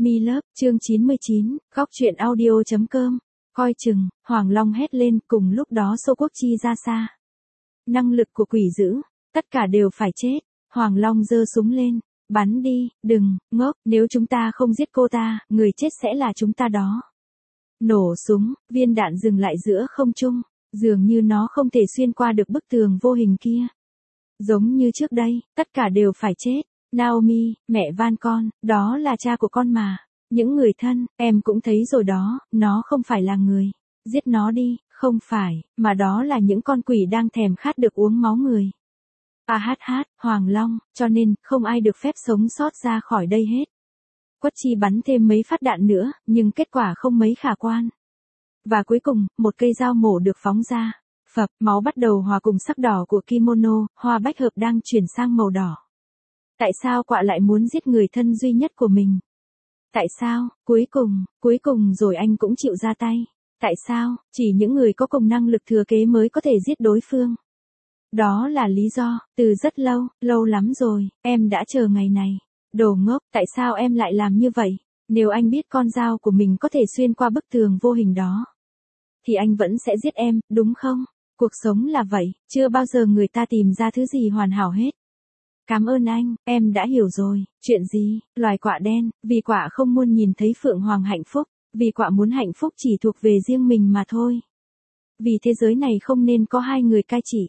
Mi Love, chương 99, góc truyện audio.com. Coi chừng, Hoàng Long hét lên, cùng lúc đó Xô Quốc Chi ra xa. Năng lực của quỷ dữ, tất cả đều phải chết. Hoàng Long giơ súng lên, bắn đi, đừng, ngốc, nếu chúng ta không giết cô ta, người chết sẽ là chúng ta đó. Nổ súng, viên đạn dừng lại giữa không trung, dường như nó không thể xuyên qua được bức tường vô hình kia. Giống như trước đây, tất cả đều phải chết. Naomi, mẹ van con, đó là cha của con mà. Những người thân, em cũng thấy rồi đó, nó không phải là người. Giết nó đi, không phải, mà đó là những con quỷ đang thèm khát được uống máu người. Hoàng Long, cho nên, không ai được phép sống sót ra khỏi đây hết. Quất Chi bắn thêm mấy phát đạn nữa, nhưng kết quả không mấy khả quan. Và cuối cùng, một cây dao mổ được phóng ra. Phập, máu bắt đầu hòa cùng sắc đỏ của kimono, hoa bách hợp đang chuyển sang màu đỏ. Tại sao quạ lại muốn giết người thân duy nhất của mình? Tại sao, cuối cùng rồi anh cũng chịu ra tay? Tại sao, chỉ những người có cùng năng lực thừa kế mới có thể giết đối phương? Đó là lý do, từ rất lâu lắm rồi, em đã chờ ngày này. Đồ ngốc, tại sao em lại làm như vậy? Nếu anh biết con dao của mình có thể xuyên qua bức tường vô hình đó, thì anh vẫn sẽ giết em, đúng không? Cuộc sống là vậy, chưa bao giờ người ta tìm ra thứ gì hoàn hảo hết. Cảm ơn anh, em đã hiểu rồi. Chuyện gì? Loài quạ đen, vì quạ không muốn nhìn thấy Phượng Hoàng hạnh phúc, vì quạ muốn hạnh phúc chỉ thuộc về riêng mình mà thôi. Vì thế giới này không nên có hai người cai trị.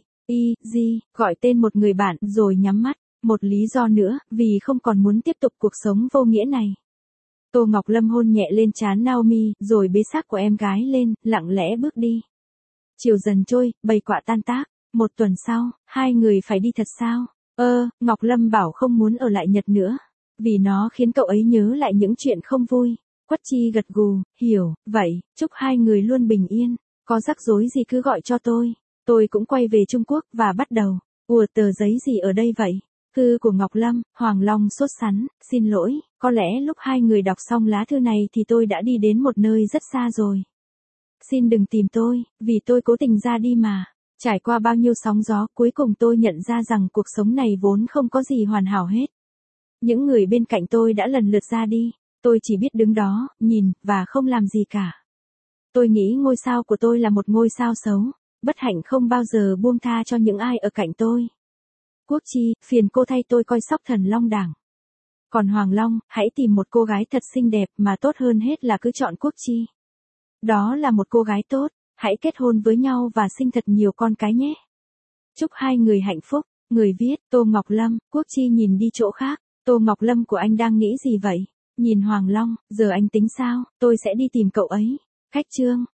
Gọi tên một người bạn rồi nhắm mắt. Một lý do nữa, vì không còn muốn tiếp tục cuộc sống vô nghĩa này. Tô Ngọc Lâm hôn nhẹ lên trán Naomi, rồi bế xác của em gái lên, lặng lẽ bước đi. Chiều dần trôi, bầy quạ tan tác. Một tuần sau, hai người phải đi thật sao? Ngọc Lâm bảo không muốn ở lại Nhật nữa, vì nó khiến cậu ấy nhớ lại những chuyện không vui. Quất Chi gật gù, hiểu, vậy, chúc hai người luôn bình yên, có rắc rối gì cứ gọi cho tôi. Tôi cũng quay về Trung Quốc và bắt đầu. Tờ giấy gì ở đây vậy? Thư của Ngọc Lâm. Hoàng Long sốt sắng, xin lỗi, có lẽ lúc hai người đọc xong lá thư này thì tôi đã đi đến một nơi rất xa rồi. Xin đừng tìm tôi, vì tôi cố tình ra đi mà. Trải qua bao nhiêu sóng gió, cuối cùng tôi nhận ra rằng cuộc sống này vốn không có gì hoàn hảo hết. Những người bên cạnh tôi đã lần lượt ra đi, tôi chỉ biết đứng đó, nhìn, và không làm gì cả. Tôi nghĩ ngôi sao của tôi là một ngôi sao xấu, bất hạnh không bao giờ buông tha cho những ai ở cạnh tôi. Quốc Chi, phiền cô thay tôi coi sóc Thần Long Đảng. Còn Hoàng Long, hãy tìm một cô gái thật xinh đẹp mà tốt hơn hết là cứ chọn Quốc Chi. Đó là một cô gái tốt. Hãy kết hôn với nhau và sinh thật nhiều con cái nhé. Chúc hai người hạnh phúc. Người viết, Tô Ngọc Lâm. Quốc Chi nhìn đi chỗ khác. Tô Ngọc Lâm của anh đang nghĩ gì vậy? Nhìn Hoàng Long, giờ anh tính sao? Tôi sẽ đi tìm cậu ấy. Khách chương.